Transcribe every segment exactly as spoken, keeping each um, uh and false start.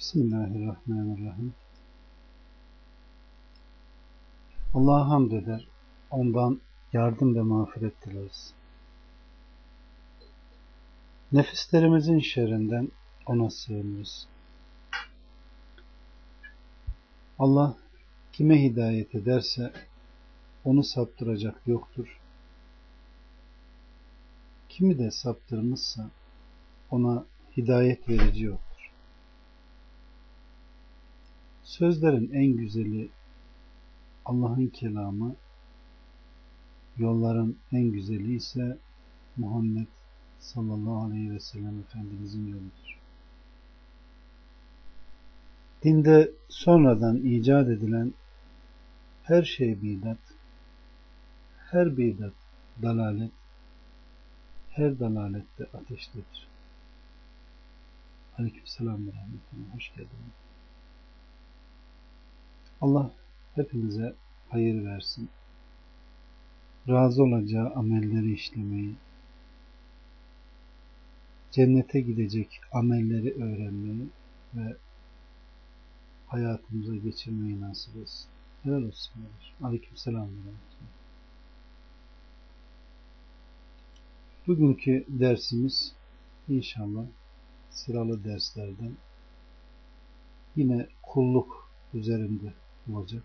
Bismillahirrahmanirrahim. Allah'a hamd eder, ondan yardım ve mağfiret dileriz. Nefislerimizin şerrinden ona sığınırız. Allah kime hidayet ederse onu saptıracak yoktur. Kimi de saptırmışsa ona hidayet verici yoktur. Sözlerin en güzeli Allah'ın kelamı, yolların en güzeli ise Muhammed sallallahu aleyhi ve sellem Efendimizin yoludur. Dinde sonradan icat edilen her şey bidat, her bidat dalalet, her dalalet de ateştedir. Aleykümselam ve rahmetullah. Hoş geldiniz. Allah hepimize hayır versin. Razı olacağı amelleri işlemeyi, cennete gidecek amelleri öğrenmeyi ve hayatımıza geçirmeyi nasip etsin. Helal olsun. Aleykümselam. Bugünkü dersimiz inşallah sıralı derslerden yine kulluk üzerinde olacak.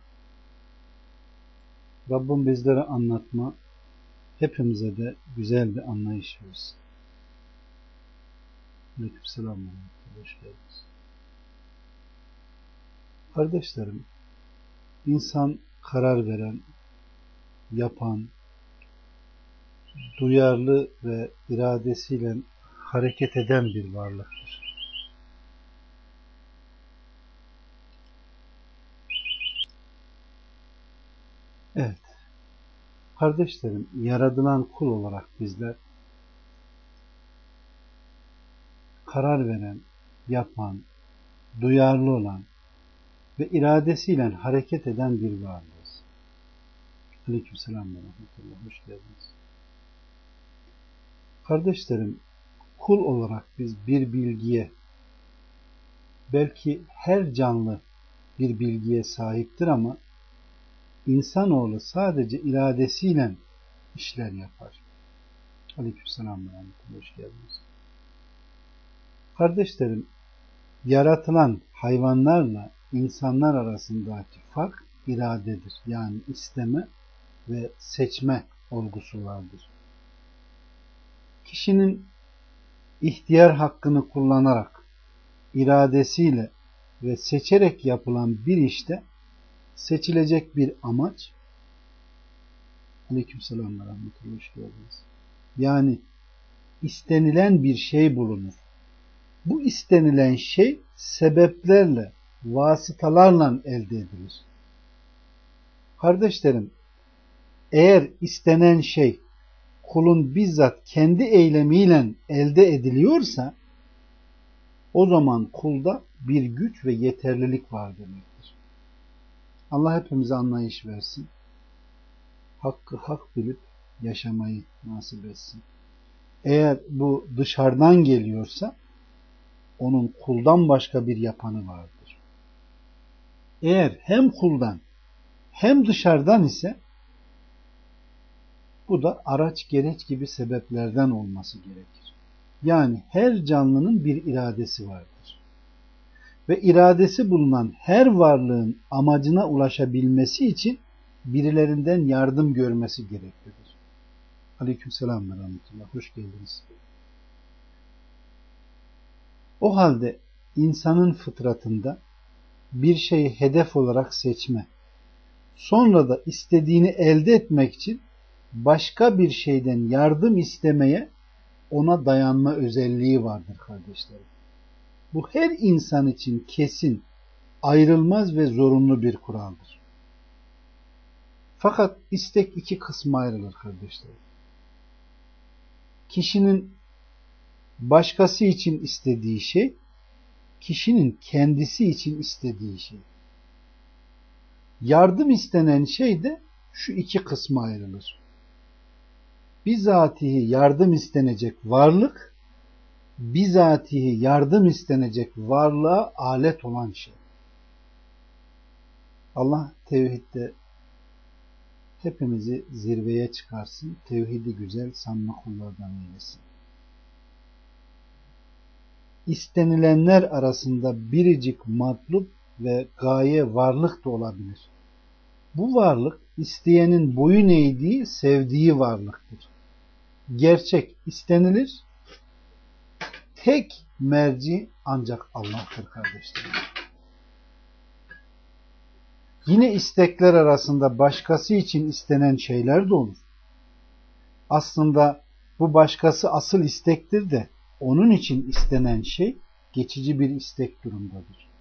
Rabbim bizlere anlatma, hepimize de güzel bir anlayış versin. Aleykümselam. Hoş geldiniz. Kardeşlerim, insan karar veren, yapan, duyarlı ve iradesiyle hareket eden bir varlıktır. Evet, kardeşlerim, yaratılan kul olarak bizler karar veren, yapan, duyarlı olan ve iradesiyle hareket eden bir varlığız. Aleykümselam ve rahmetullah. Hoş geldiniz. Kardeşlerim, kul olarak biz bir bilgiye, belki her canlı bir bilgiye sahiptir ama insanoğlu sadece iradesiyle işler yapar. Aleykümselam ve rahmetullah. Hoş geldiniz. Kardeşlerim, yaratılan hayvanlarla insanlar arasındaki fark iradedir. Yani isteme ve seçme olgusu vardır. Kişinin ihtiyar hakkını kullanarak iradesiyle ve seçerek yapılan bir işte seçilecek bir amaç, aleykümselam ve rahmetullah, hoş geldiniz. Yani istenilen bir şey bulunur. Bu istenilen şey sebeplerle, vasıtalarla elde edilir. Kardeşlerim, eğer istenen şey kulun bizzat kendi eylemiyle elde ediliyorsa o zaman kulda bir güç ve yeterlilik var demektir. Allah hepimize anlayış versin. Hakkı hak bilip yaşamayı nasip etsin. Eğer bu dışarıdan geliyorsa onun kuldan başka bir yapanı vardır. Eğer hem kuldan hem dışarıdan ise bu da araç gereç gibi sebeplerden olması gerekir. Yani her canlının bir iradesi vardır. Ve iradesi bulunan her varlığın amacına ulaşabilmesi için birilerinden yardım görmesi gereklidir. Aleykümselam ve rahmetullah. Hoş geldiniz. O halde insanın fıtratında bir şeyi hedef olarak seçme, sonra da istediğini elde etmek için başka bir şeyden yardım istemeye, ona dayanma özelliği vardır kardeşlerim. Bu her insan için kesin, ayrılmaz ve zorunlu bir kuraldır. Fakat istek iki kısma ayrılır kardeşlerim. Kişinin başkası için istediği şey, kişinin kendisi için istediği şey. Yardım istenen şey de şu iki kısma ayrılır. Bizatihi yardım istenecek varlık bizatihi yardım istenecek varlığa alet olan şey. Allah tevhidde hepimizi zirveye çıkarsın. Tevhidi güzel sanma kullardan eylesin. İstenilenler arasında biricik matlup ve gaye varlık da olabilir. Bu varlık isteyenin boyun eğdiği, sevdiği varlıktır. Gerçek istenilir. Tek merci ancak Allah'tır kardeşlerim. Yine istekler arasında başkası için istenen şeyler de olur. Aslında bu başkası asıl istektir de onun için istenen şey geçici bir istek durumdadır.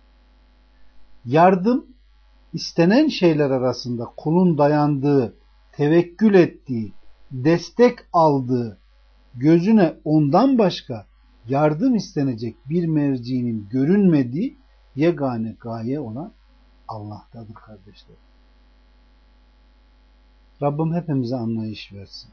Yardım istenen şeyler arasında kulun dayandığı, tevekkül ettiği, destek aldığı, gözüne ondan başka yardım istenecek bir mercinin görünmediği yegane gaye olan Allah'tadır kardeşler. Rabbim hepimize anlayış versin.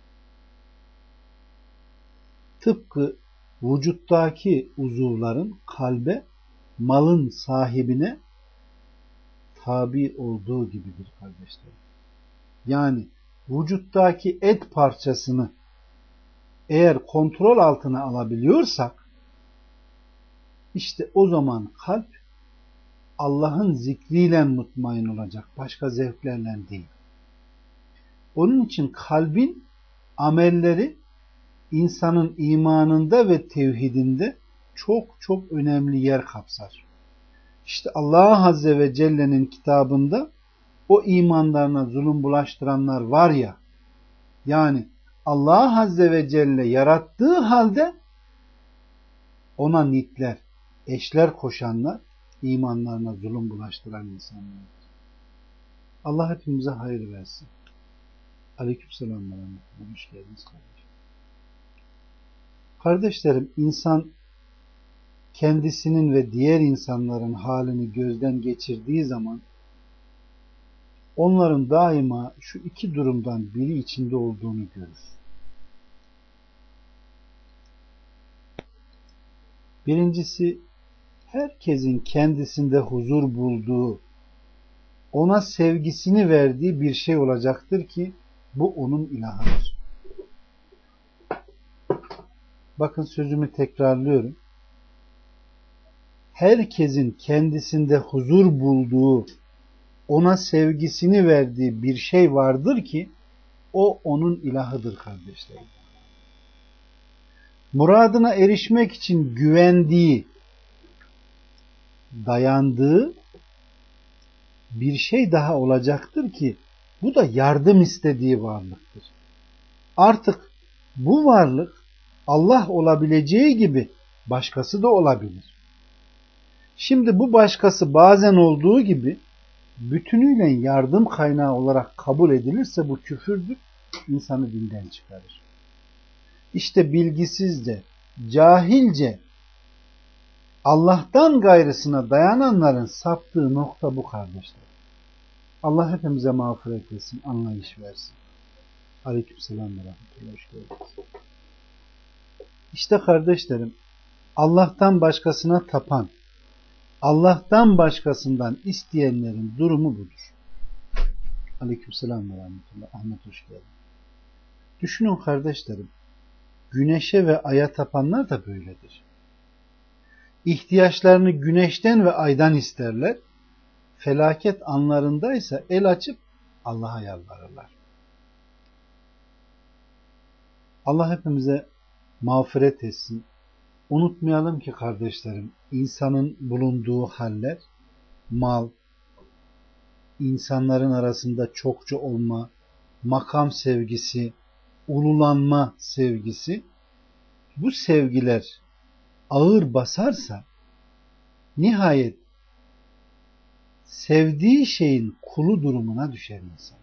Tıpkı vücuttaki uzuvların kalbe, malın sahibine tabi olduğu gibidir kardeşler. Yani vücuttaki et parçasını eğer kontrol altına alabiliyorsak, işte o zaman kalp Allah'ın zikriyle mutmain olacak, başka zevklerle değil. Onun için kalbin amelleri insanın imanında ve tevhidinde çok çok önemli yer kapsar. İşte Allah Azze ve Celle'nin kitabında o imanlarına zulüm bulaştıranlar var ya, yani Allah Azze ve Celle yarattığı halde ona nitler, eşler koşanlar, imanlarına zulüm bulaştıran insanlar. Allah hepimize hayır versin. Aleykümselam ve rahmetullah. Hoş geldiniz kardeşim. Kardeşlerim, insan kendisinin ve diğer insanların halini gözden geçirdiği zaman onların daima şu iki durumdan biri içinde olduğunu görür. Birincisi, herkesin kendisinde huzur bulduğu, ona sevgisini verdiği bir şey olacaktır ki bu onun ilahıdır. Bakın sözümü tekrarlıyorum. Herkesin kendisinde huzur bulduğu, ona sevgisini verdiği bir şey vardır ki o onun ilahıdır kardeşlerim. Muradına erişmek için güvendiği, dayandığı bir şey daha olacaktır ki bu da yardım istediği varlıktır. Artık bu varlık Allah olabileceği gibi başkası da olabilir. Şimdi bu başkası bazen olduğu gibi bütünüyle yardım kaynağı olarak kabul edilirse bu küfürdür, insanı dinden çıkarır. İşte bilgisizce, cahilce Allah'tan gayrısına dayananların saptığı nokta bu kardeşler. Allah hepimize mağfiret etsin, anlayış versin. Aleykümselam ve rahmetullah. Hoş geldiniz. İşte kardeşlerim, Allah'tan başkasına tapan, Allah'tan başkasından isteyenlerin durumu budur. Aleykümselam ve rahmetullah. Ahmet hoş geldin. Düşünün kardeşlerim, güneşe ve aya tapanlar da böyledir. İhtiyaçlarını güneşten ve aydan isterler. Felaket anlarındaysa el açıp Allah'a yalvarırlar. Allah hepimize mağfiret etsin. Unutmayalım ki kardeşlerim, insanın bulunduğu haller, mal, insanların arasında çokça olma, makam sevgisi, ululanma sevgisi, bu sevgiler ağır basarsa nihayet sevdiği şeyin kulu durumuna düşer insan.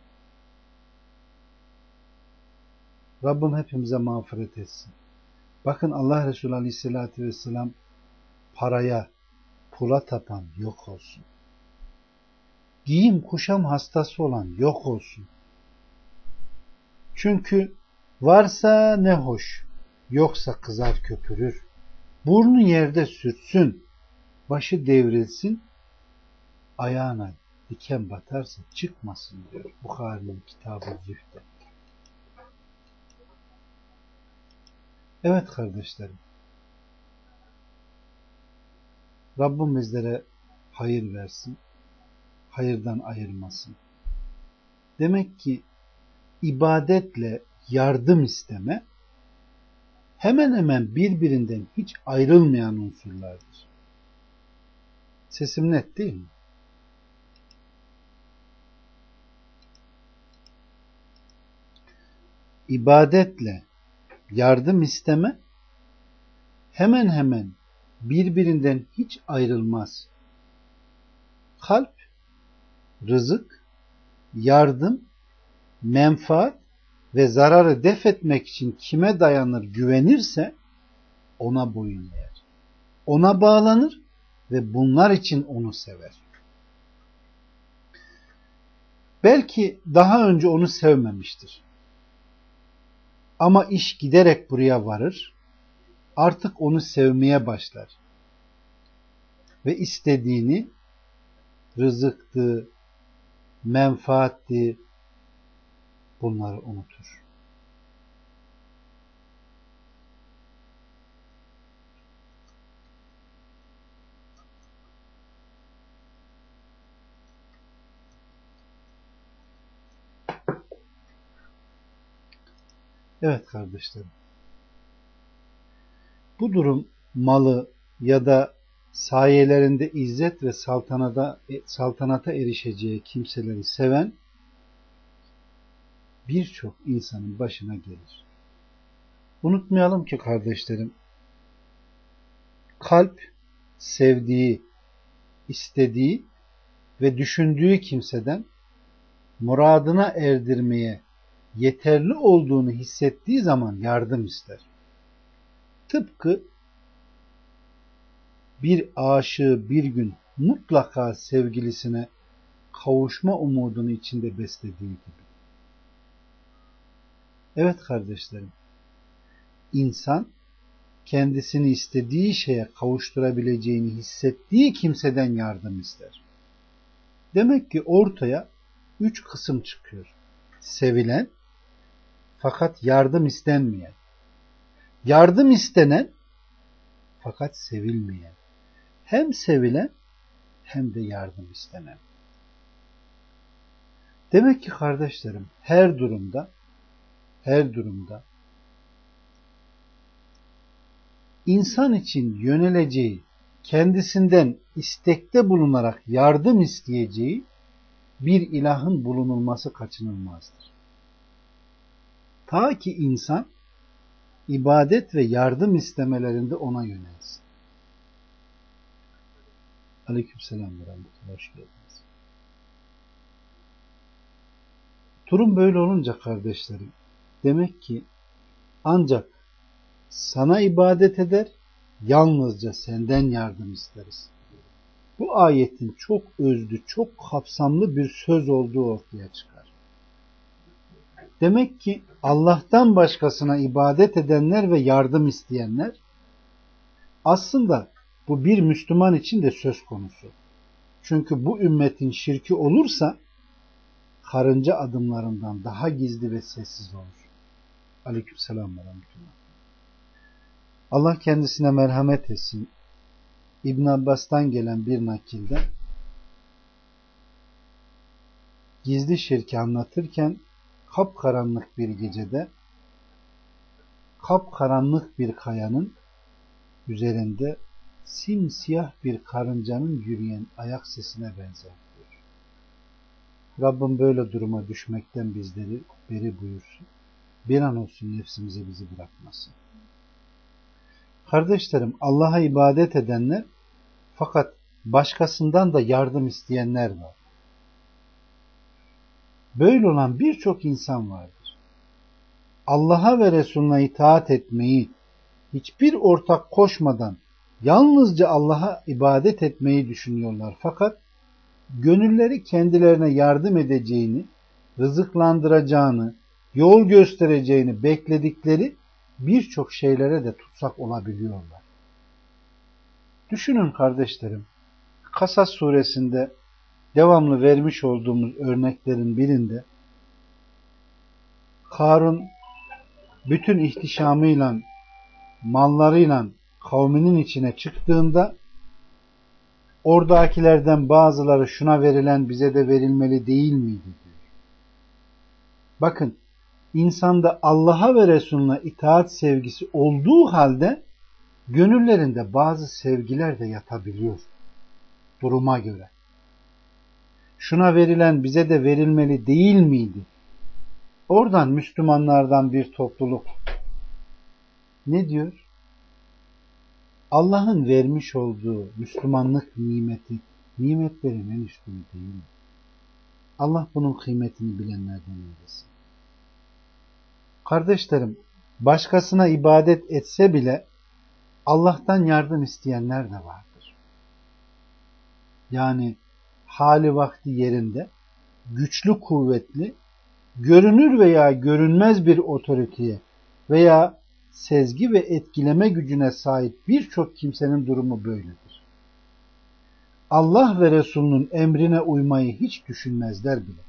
Rabbim hepimize mağfiret etsin. Bakın Allah Resulü Aleyhisselatü Vesselam paraya, pula tapan yok olsun. Giyim kuşam hastası olan yok olsun. Çünkü varsa ne hoş, Yoksa kızar köpürür. Burnu yerde sürtsün. Başı devrilsin. Ayağına diken batarsa çıkmasın diyor Buhari'nin Kitab-ı Zühd'de. Evet kardeşlerim. Rabbim bizlere hayır versin. Hayırdan ayırmasın. Demek ki ibadetle yardım isteme hemen hemen birbirinden hiç ayrılmayan unsurlardır. Sesim net değil mi? İbadetle yardım isteme hemen hemen birbirinden hiç ayrılmaz. Kalp, rızık, yardım, menfaat ve zararı def etmek için kime dayanır, güvenirse ona boyun eğer. Ona bağlanır ve bunlar için onu sever. Belki daha önce onu sevmemiştir. Ama iş giderek buraya varır. Artık onu sevmeye başlar. Ve istediğini rızıktı, menfaatti, bunları unutur. Evet kardeşlerim. Bu durum malı ya da sayelerinde izzet ve saltanata, saltanata erişeceği kimseleri seven birçok insanın başına gelir. Unutmayalım ki kardeşlerim, kalp sevdiği, istediği ve düşündüğü kimseden muradına erdirmeye yeterli olduğunu hissettiği zaman yardım ister. Tıpkı bir aşığı bir gün mutlaka sevgilisine kavuşma umudunu içinde beslediği gibi. Evet kardeşlerim, insan kendisini istediği şeye kavuşturabileceğini hissettiği kimseden yardım ister. Demek ki ortaya üç kısım çıkıyor. Sevilen fakat yardım istenmeyen. Yardım istenen fakat sevilmeyen. Hem sevilen hem de yardım istenen. Demek ki kardeşlerim her durumda her durumda insan için yöneleceği, kendisinden istekte bulunarak yardım isteyeceği bir ilahın bulunulması kaçınılmazdır. Ta ki insan ibadet ve yardım istemelerinde ona yönelsin. Aleykümselam ve rahmetullah. Hoş geldiniz. Durum böyle olunca kardeşlerim, demek ki ancak sana ibadet eder, yalnızca senden yardım isteriz. Bu ayetin çok özlü, çok kapsamlı bir söz olduğu ortaya çıkar. Demek ki Allah'tan başkasına ibadet edenler ve yardım isteyenler, aslında bu bir Müslüman için de söz konusu. Çünkü bu ümmetin şirki olursa karınca adımlarından daha gizli ve sessiz olur. Aleykümselam ve rahmetullah. Allah kendisine merhamet etsin. İbn Abbas'tan gelen bir nakilde gizli şirki anlatırken kapkaranlık bir gecede kapkaranlık bir kayanın üzerinde simsiyah bir karıncanın yürüyen ayak sesine benzer diyor. Rabbim böyle duruma düşmekten bizleri beri buyursun. Bir an olsun nefsimize bizi bırakmasın. Kardeşlerim, Allah'a ibadet edenler fakat başkasından da yardım isteyenler var. Böyle olan birçok insan vardır. Allah'a ve Resulüne itaat etmeyi, hiçbir ortak koşmadan yalnızca Allah'a ibadet etmeyi düşünüyorlar. Fakat gönülleri kendilerine yardım edeceğini, rızıklandıracağını, yol göstereceğini bekledikleri birçok şeylere de tutsak olabiliyorlar. Düşünün kardeşlerim, Kasas suresinde devamlı vermiş olduğumuz örneklerin birinde Karun bütün ihtişamıyla, mallarıyla kavminin içine çıktığında oradakilerden bazıları şuna verilen bize de verilmeli değil miydi diyor. Bakın, insanda Allah'a ve Resulüne itaat sevgisi olduğu halde gönüllerinde bazı sevgiler de yatabiliyor duruma göre. Şuna verilen bize de verilmeli değil miydi? Oradan Müslümanlardan bir topluluk ne diyor? Allah'ın vermiş olduğu Müslümanlık nimeti, nimetlerin en üstünü değil mi? Allah bunun kıymetini bilenlerden eylesin. Kardeşlerim, başkasına ibadet etse bile Allah'tan yardım isteyenler de vardır. Yani hali vakti yerinde, güçlü kuvvetli, görünür veya görünmez bir otoriteye veya sezgi ve etkileme gücüne sahip birçok kimsenin durumu böyledir. Allah ve Resulünün emrine uymayı hiç düşünmezler bile.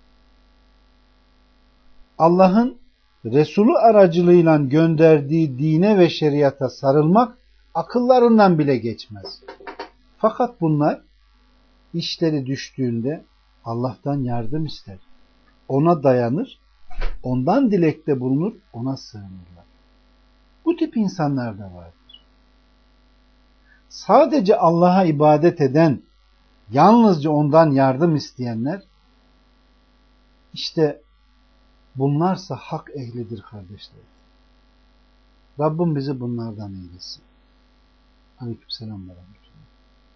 Allah'ın Resulü aracılığıyla gönderdiği dine ve şeriata sarılmak akıllarından bile geçmez. Fakat bunlar işleri düştüğünde Allah'tan yardım ister. Ona dayanır, ondan dilekte bulunur, ona sığınırlar. Bu tip insanlar da vardır. Sadece Allah'a ibadet eden, yalnızca ondan yardım isteyenler, işte bunlarsa hak ehlidir kardeşlerim. Rabbim bizi bunlardan eylesin. Aleykümselam ve rahmetullah.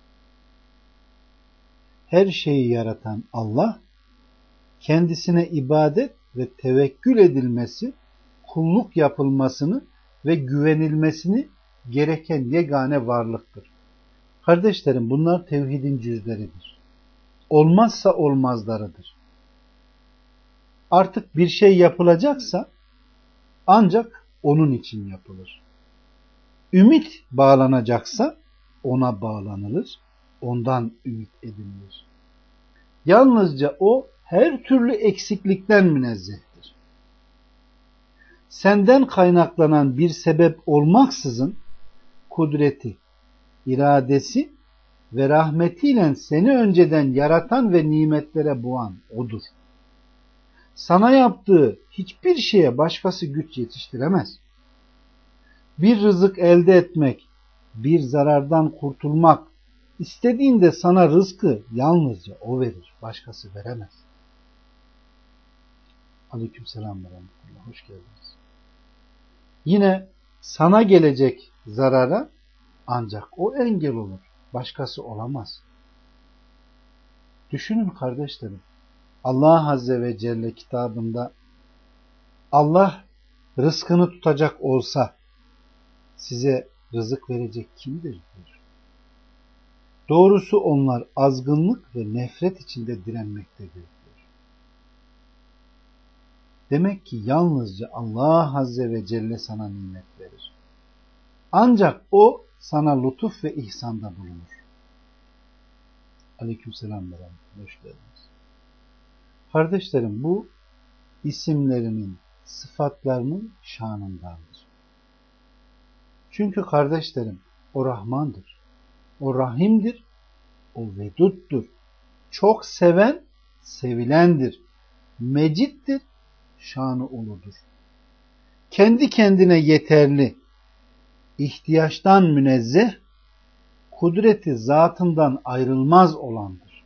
Her şeyi yaratan Allah, kendisine ibadet ve tevekkül edilmesi, kulluk yapılmasını ve güvenilmesini gereken yegane varlıktır. Kardeşlerim, bunlar tevhidin cüzleridir. Olmazsa olmazlarıdır. Artık bir şey yapılacaksa ancak onun için yapılır. Ümit bağlanacaksa ona bağlanılır, ondan ümit edinilir. Yalnızca o her türlü eksiklikten münezzehtir. Senden kaynaklanan bir sebep olmaksızın kudreti, iradesi ve rahmetiyle seni önceden yaratan ve nimetlere boğan odur. Sana yaptığı hiçbir şeye başkası güç yetiştiremez. Bir rızık elde etmek, bir zarardan kurtulmak, istediğinde sana rızkı yalnızca o verir, başkası veremez. Aleykümselam ve rahmetullah. Hoş geldiniz. Yine sana gelecek zarara ancak o engel olur, başkası olamaz. Düşünün kardeşlerim, Allah Azze ve Celle kitabında Allah rızkını tutacak olsa size rızık verecek kimdir diyor. Doğrusu onlar azgınlık ve nefret içinde direnmektedir diyor. Demek ki yalnızca Allah Azze ve Celle sana nimet verir. Ancak o sana lütuf ve ihsanda bulunur. Aleykümselam ve rahmetullah. Hoş geldiniz. Kardeşlerim, bu isimlerinin, sıfatlarının şanındandır. Çünkü kardeşlerim, o Rahmandır, o Rahim'dir, o Vedud'dur. Çok seven, sevilendir. Meciddir, şanı uludur. Kendi kendine yeterli, ihtiyaçtan münezzeh, kudreti zatından ayrılmaz olandır.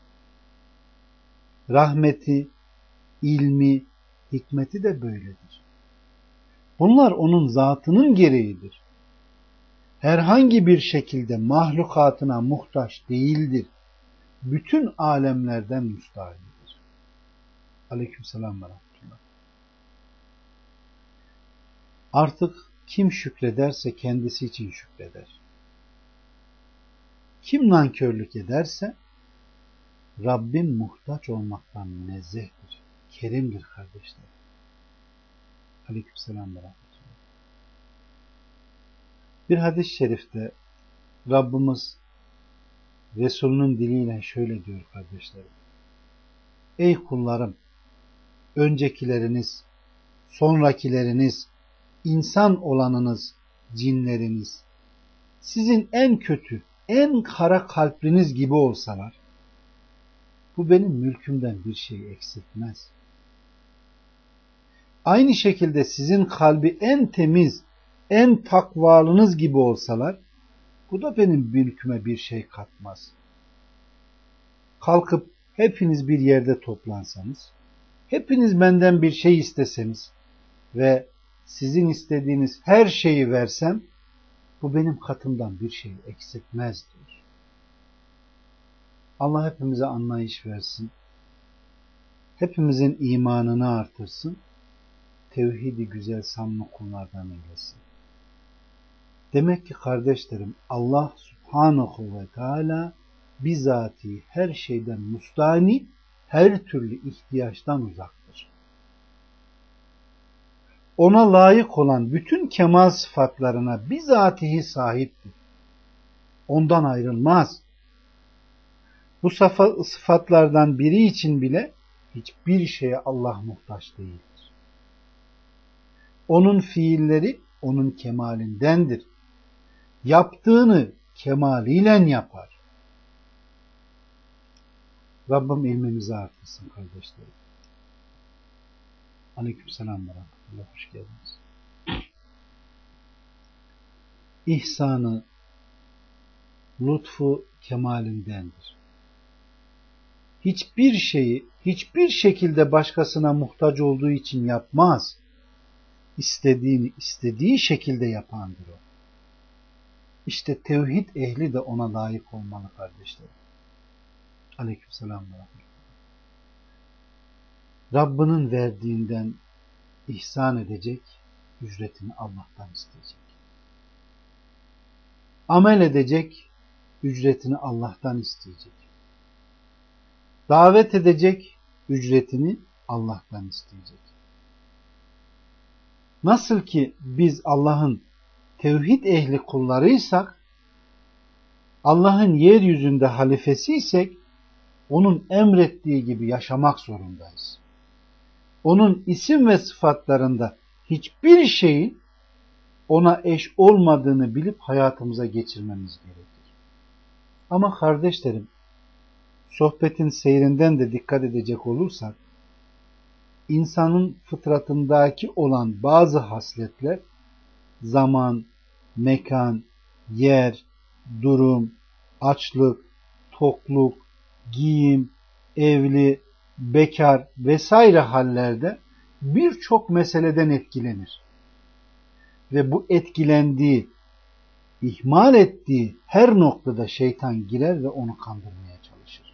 Rahmeti, ilmi, hikmeti de böyledir. Bunlar onun zatının gereğidir. Herhangi bir şekilde mahlukatına muhtaç değildir. Bütün alemlerden müstahildir. Aleykümselam ve rahmetullah. Artık kim şükrederse kendisi için şükreder. Kim nankörlük ederse Rabbim muhtaç olmaktan münezzehtir. Kerimdir kardeşler. Aleykümselam ve rahmetullah. Bir hadis-i şerifte Rabbimiz Resulünün diliyle şöyle diyor kardeşlerim. Ey kullarım, öncekileriniz, sonrakileriniz, insan olanınız, cinleriniz, sizin en kötü, en kara kalpliniz gibi olsalar, bu benim mülkümden bir şey eksiltmez. Aynı şekilde sizin kalbi en temiz, en takvalınız gibi olsalar, bu da benim mülküme bir şey katmaz. Kalkıp hepiniz bir yerde toplansanız, hepiniz benden bir şey isteseniz ve sizin istediğiniz her şeyi versem, bu benim katımdan bir şey eksiltmez diyor. Allah hepimize anlayış versin. Hepimizin imanını artırsın. Tevhidi güzel samimi kullardan eylesin. Demek ki kardeşlerim, Allah Subhanahu ve Teala bizatihi her şeyden müstani, her türlü ihtiyaçtan uzaktır. Ona layık olan bütün kemal sıfatlarına bizatihi sahiptir. Ondan ayrılmaz. Bu sıfatlardan biri için bile hiçbir şeye Allah muhtaç değildir. Onun fiilleri onun kemalindendir. Yaptığını kemaliyle yapar. Rabbim ilmimizi artırsın kardeşlerim. Aleykümselam ve rahmetullah. Hoş geldiniz. İhsanı, lütfu kemalindendir. Hiçbir şeyi, hiçbir şekilde başkasına muhtaç olduğu için yapmaz. İstediğini istediği şekilde yapandır o. İşte tevhid ehli de ona layık olmalı kardeşlerim. Aleykümselam ve rahmetullah. Rabbinin verdiğinden ihsan edecek, ücretini Allah'tan isteyecek. Amel edecek, ücretini Allah'tan isteyecek. Davet edecek, ücretini Allah'tan isteyecek. Nasıl ki biz Allah'ın tevhid ehli kullarıysak, Allah'ın yeryüzünde halifesiysek, onun emrettiği gibi yaşamak zorundayız. Onun isim ve sıfatlarında hiçbir şeyin ona eş olmadığını bilip hayatımıza geçirmemiz gerekir. Ama kardeşlerim, sohbetin seyrinden de dikkat edecek olursak, insanın fıtratındaki olan bazı hasletler, zaman, mekan, yer, durum, açlık, tokluk, giyim, evli, bekar vesaire hallerde birçok meseleden etkilenir. Ve bu etkilendiği, ihmal ettiği her noktada şeytan girer ve onu kandırmaya çalışır.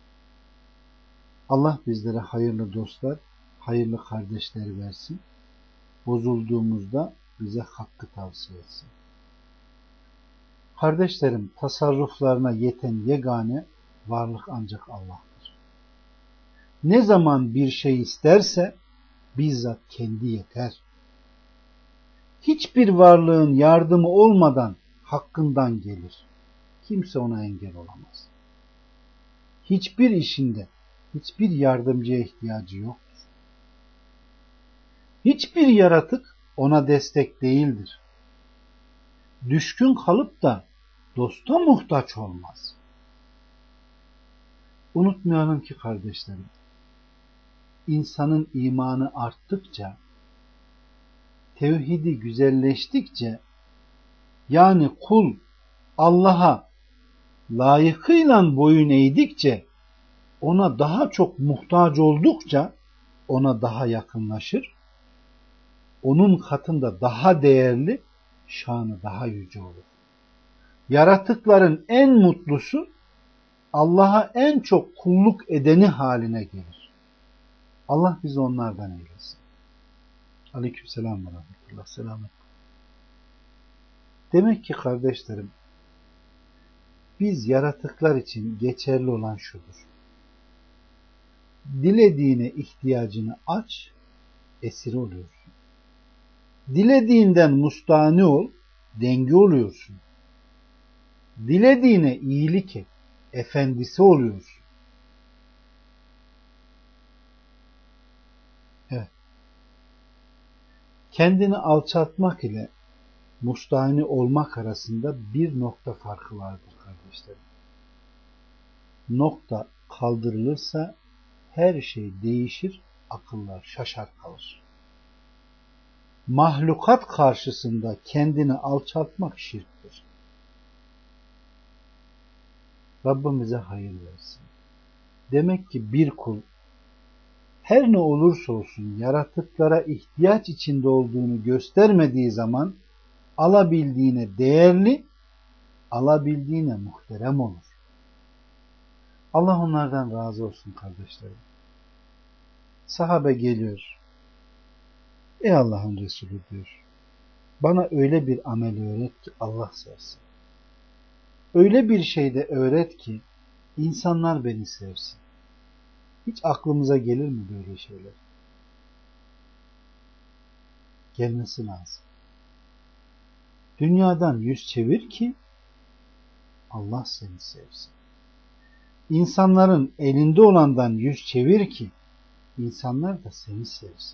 Allah bizlere hayırlı dostlar, hayırlı kardeşleri versin. Bozulduğumuzda bize hakkı tavsiye etsin. Kardeşlerim, tasarruflarına yeten yegane varlık ancak Allah'tır. Ne zaman bir şey isterse bizzat kendi yeter. Hiçbir varlığın yardımı olmadan hakkından gelir. Kimse ona engel olamaz. Hiçbir işinde hiçbir yardımcıya ihtiyacı yoktur. Hiçbir yaratık ona destek değildir. Düşkün kalıp da dosta muhtaç olmaz. Unutmayalım ki kardeşlerim, insanın imanı arttıkça, tevhidi güzelleştikçe, yani kul Allah'a layıkıyla boyun eğdikçe, ona daha çok muhtaç oldukça ona daha yakınlaşır, onun katında daha değerli, şanı daha yüce olur. Yaratıkların en mutlusu Allah'a en çok kulluk edeni haline gelir. Allah bizi onlardan eylesin. Aleykümselam ve rahmetullah. Selamet. Demek ki kardeşlerim, biz yaratıklar için geçerli olan şudur. Dilediğine ihtiyacını aç, esir oluyorsun. Dilediğinden mustani ol, denge oluyorsun. Dilediğine iyilik et, efendisi oluyorsun. Evet. Kendini alçaltmak ile mustahini olmak arasında bir nokta farkı vardır kardeşlerim. Nokta kaldırılırsa her şey değişir, akıllar şaşar kalır. Mahlukat karşısında kendini alçaltmak şirktir. Rabbimize hayır versin. Demek ki bir kul her ne olursa olsun yaratıklara ihtiyaç içinde olduğunu göstermediği zaman alabildiğine değerli, alabildiğine muhterem olur. Allah onlardan razı olsun kardeşlerim. Sahabe geliyor. Ey Allah'ın Resulü diyor. Bana öyle bir amel öğret ki Allah sevsin. Öyle bir şey de öğret ki insanlar beni sevsin. Hiç aklımıza gelir mi böyle şeyler? Gelmesi lazım. Dünyadan yüz çevir ki Allah seni sevsin. İnsanların elinde olandan yüz çevir ki insanlar da seni sevsin.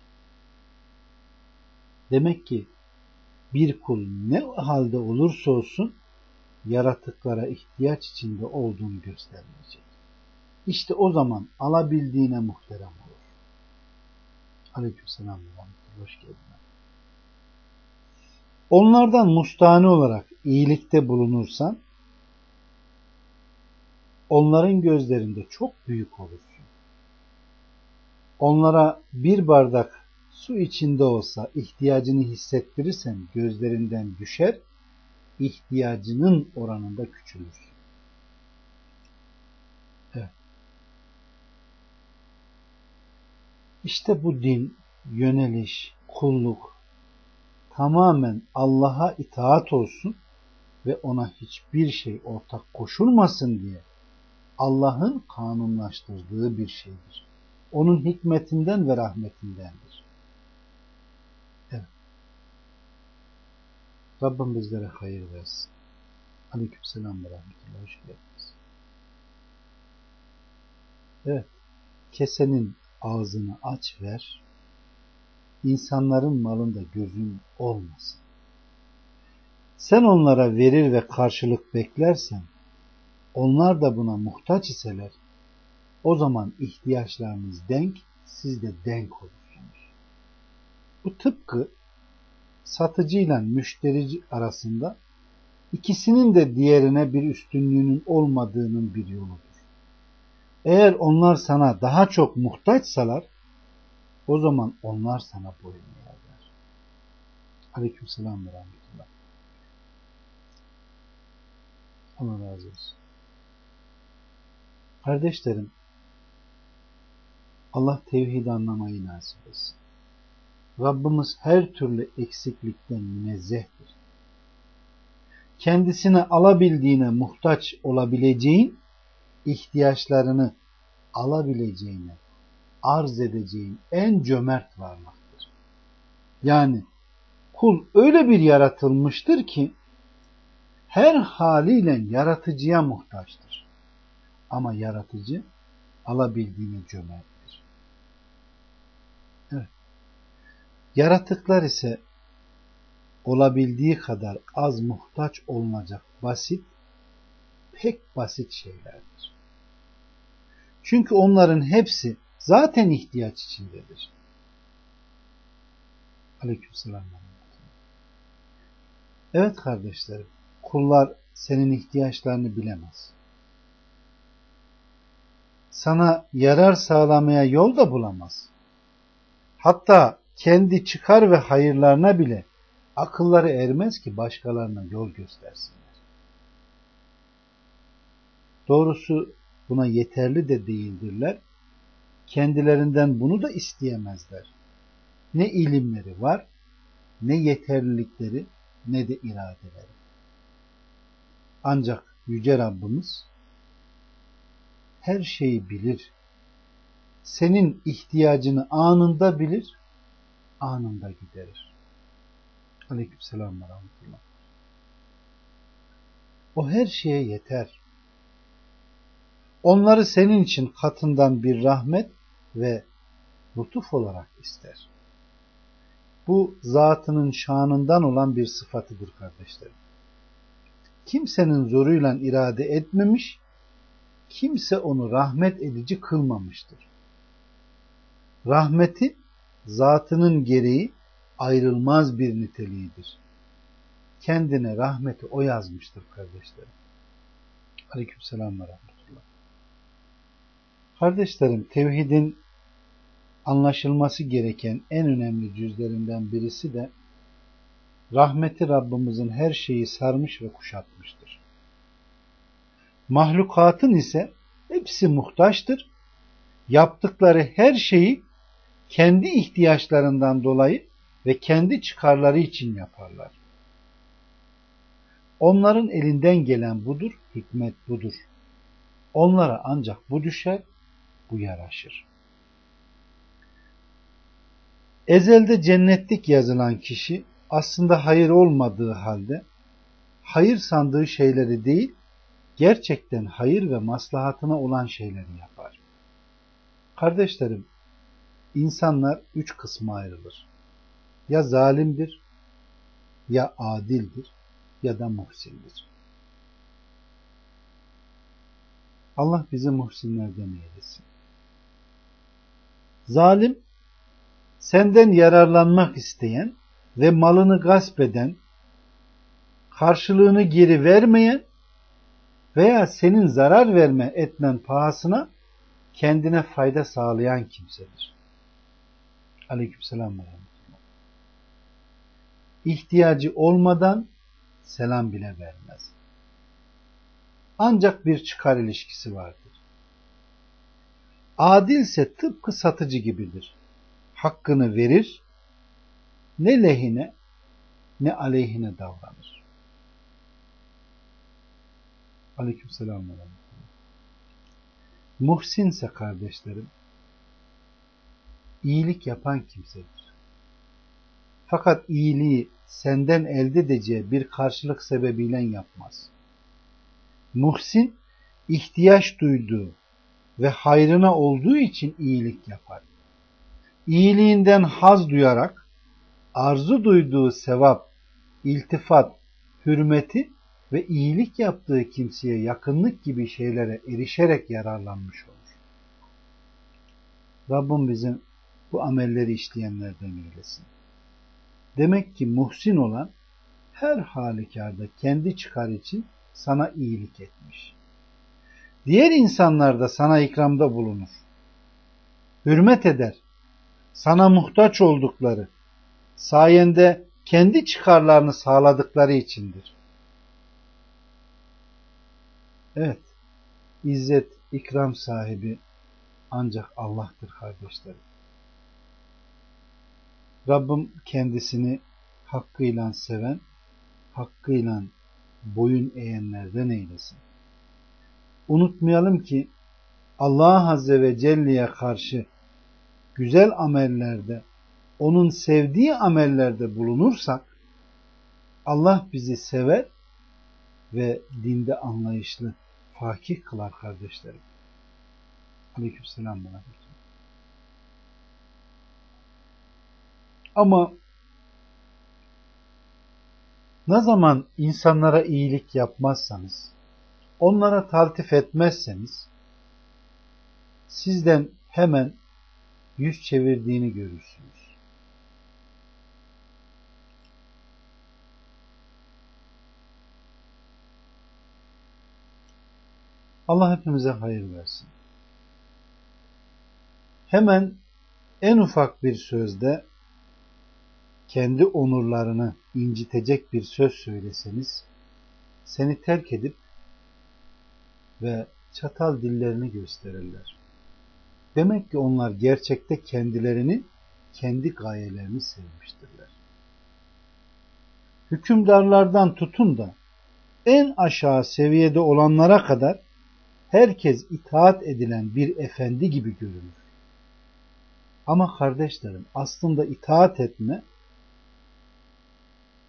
Demek ki bir kul ne halde olursa olsun yaratıklara ihtiyaç içinde olduğunu göstermeyecek. İşte o zaman alabildiğine muhterem olur. Aleykümselam. Hoş geldin. Onlardan mustahane olarak iyilikte bulunursan onların gözlerinde çok büyük olursun. Onlara bir bardak su içinde olsa ihtiyacını hissettirirsen gözlerinden düşer, ihtiyacının oranında küçülürsün. Evet. İşte bu din, yöneliş, kulluk tamamen Allah'a itaat olsun ve ona hiçbir şey ortak koşulmasın diye Allah'ın kanunlaştırdığı bir şeydir. Onun hikmetinden ve rahmetindendir. Evet. Rabbim bizlere hayır versin. Aleykümselam ve rahmetullah. Hoş geldiniz. Evet. Kesenin ağzını aç ver. İnsanların malında gözün olmasın. Sen onlara verir ve karşılık beklersen, onlar da buna muhtaç iseler, o zaman ihtiyaçlarınız denk, siz de denk olursunuz. Bu tıpkı satıcıyla müşteri arasında ikisinin de diğerine bir üstünlüğünün olmadığının bir yoludur. Eğer onlar sana daha çok muhtaçsalar, o zaman onlar sana boyun eğerler. Aleykümselam ve rahmetullah. Allah razı olsun. Kardeşlerim, Allah tevhid anlamayı nasip etsin. Rabbimiz her türlü eksiklikten münezzehtir. Kendisine alabildiğine muhtaç olabileceğin, ihtiyaçlarını alabileceğine arz edeceğin en cömert varlıktır. Yani kul öyle bir yaratılmıştır ki her haliyle yaratıcıya muhtaçtır. Ama yaratıcı alabildiğine cömerttir. Evet. Yaratıklar ise olabildiği kadar az muhtaç olunacak basit, pek basit şeylerdir. Çünkü onların hepsi zaten ihtiyaç içindedir. Aleykümselam. Evet kardeşlerim, kullar senin ihtiyaçlarını bilemez. Sana yarar sağlamaya yol da bulamaz. Hatta kendi çıkar ve hayırlarına bile akılları ermez ki başkalarına yol göstersinler. Doğrusu buna yeterli de değildirler. Kendilerinden bunu da isteyemezler. Ne ilimleri var, ne yeterlilikleri, ne de iradeleri. Ancak Yüce Rabbimiz her şeyi bilir. Senin ihtiyacını anında bilir, anında giderir. Aleykümselam ve rahmetullah. O her şeye yeter. Onları senin için katından bir rahmet ve lütuf olarak ister. Bu zatının şanından olan bir sıfatıdır kardeşlerim. Kimsenin zoruyla irade etmemiş, kimse onu rahmet edici kılmamıştır. Rahmeti zatının gereği ayrılmaz bir niteliğidir. Kendine rahmeti o yazmıştır kardeşlerim. Aleykümselam ve rahmetullah. Kardeşlerim, tevhidin anlaşılması gereken en önemli cüzlerinden birisi de rahmeti Rabbimizin her şeyi sarmış ve kuşatmıştır. Mahlukatın ise hepsi muhtaçtır. Yaptıkları her şeyi kendi ihtiyaçlarından dolayı ve kendi çıkarları için yaparlar. Onların elinden gelen budur, hikmet budur. Onlara ancak bu düşer, bu yaraşır. Ezelde cennetlik yazılan kişi aslında hayır olmadığı halde hayır sandığı şeyleri değil, gerçekten hayır ve maslahatına olan şeyleri yapar. Kardeşlerim, insanlar üç kısma ayrılır. Ya zalimdir, ya adildir, ya da muhsindir. Allah bizi muhsinlerden eylesin. Zalim, senden yararlanmak isteyen ve malını gasp eden, karşılığını geri vermeyen veya senin zarar verme etmen pahasına kendine fayda sağlayan kimsedir. Aleykümselam ve rahmetullah. İhtiyacı olmadan selam bile vermez. Ancak bir çıkar ilişkisi vardır. Adilse tıpkı satıcı gibidir. Hakkını verir, ne lehine ne aleyhine davranır. Aleykümselam ve rahmetullah. Muhsinse kardeşlerim, iyilik yapan kimsedir. Fakat iyiliği senden elde edeceği bir karşılık sebebiyle yapmaz. Muhsin, ihtiyaç duyduğu ve hayrına olduğu için iyilik yapar. İyiliğinden haz duyarak, arzu duyduğu sevap, iltifat, hürmeti ve iyilik yaptığı kimseye yakınlık gibi şeylere erişerek yararlanmış olur. Rabbim bizim bu amelleri işleyenlerden eylesin. Demek ki muhsin olan her halükarda kendi çıkar için sana iyilik etmiş. Diğer insanlar da sana ikramda bulunur. Hürmet eder. Sana muhtaç oldukları, sayende kendi çıkarlarını sağladıkları içindir. Evet, izzet, ikram sahibi ancak Allah'tır kardeşlerim. Rabbim kendisini hakkıyla seven, hakkıyla boyun eğenlerden eylesin. Unutmayalım ki Allah Azze ve Celle'ye karşı güzel amellerde, onun sevdiği amellerde bulunursak Allah bizi sever ve dinde anlayışlı, fakih kılar kardeşlerim. Aleykümselam ve rahmetullah. Ama ne zaman insanlara iyilik yapmazsanız, onlara taltif etmezseniz, sizden hemen yüz çevirdiğini görürsünüz. Allah hepimize hayır versin. Hemen en ufak bir sözde kendi onurlarını incitecek bir söz söyleseniz, seni terk edip ve çatal dillerini gösterirler. Demek ki onlar gerçekte kendilerini, kendi gayelerini sevmiştirler. Hükümdarlardan tutun da en aşağı seviyede olanlara kadar herkes itaat edilen bir efendi gibi görünür. Ama kardeşlerim, aslında itaat etme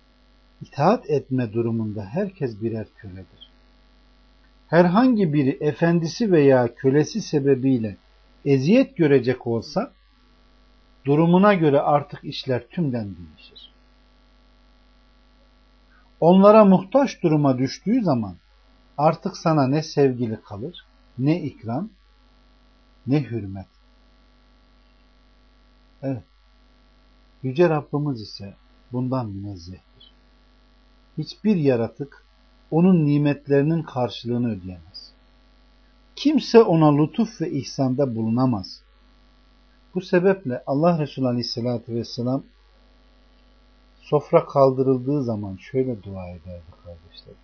itaat etme durumunda herkes birer köledir. Herhangi biri efendisi veya kölesi sebebiyle eziyet görecek olsa, durumuna göre artık işler tümden değişir. Onlara muhtaç duruma düştüğü zaman artık sana ne sevgili kalır, ne ikram, ne hürmet. Evet, Yüce Rabbimiz ise bundan münezzehtir. Hiçbir yaratık onun nimetlerinin karşılığını ödeyemez. Kimse ona lütuf ve ihsanda bulunamaz. Bu sebeple Allah Resulü Aleyhisselatü Vesselam sofra kaldırıldığı zaman şöyle dua ederdi kardeşlerim.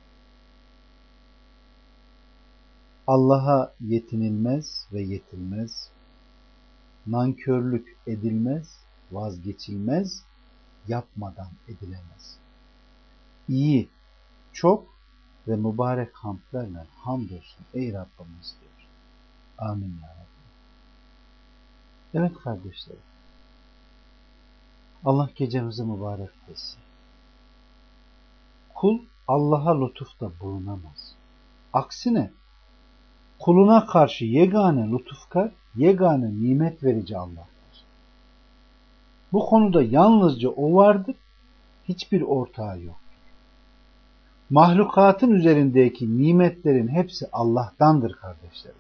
Allah'a yetinilmez ve yetilmez, nankörlük edilmez, vazgeçilmez, yapmadan edilemez. İyi, çok ve mübarek hamdlerle hamdolsun ey Rabbimiz diyor. Amin ya Rabbi. Evet kardeşlerim, Allah gecemizi mübarek etsin. Kul Allah'a lütufta bulunamaz. Aksine kuluna karşı yegane lütufkar, yegane nimet verici Allah'tır. Bu konuda yalnızca O vardır, hiçbir ortağı yoktur. Mahlukatın üzerindeki nimetlerin hepsi Allah'tandır kardeşlerim.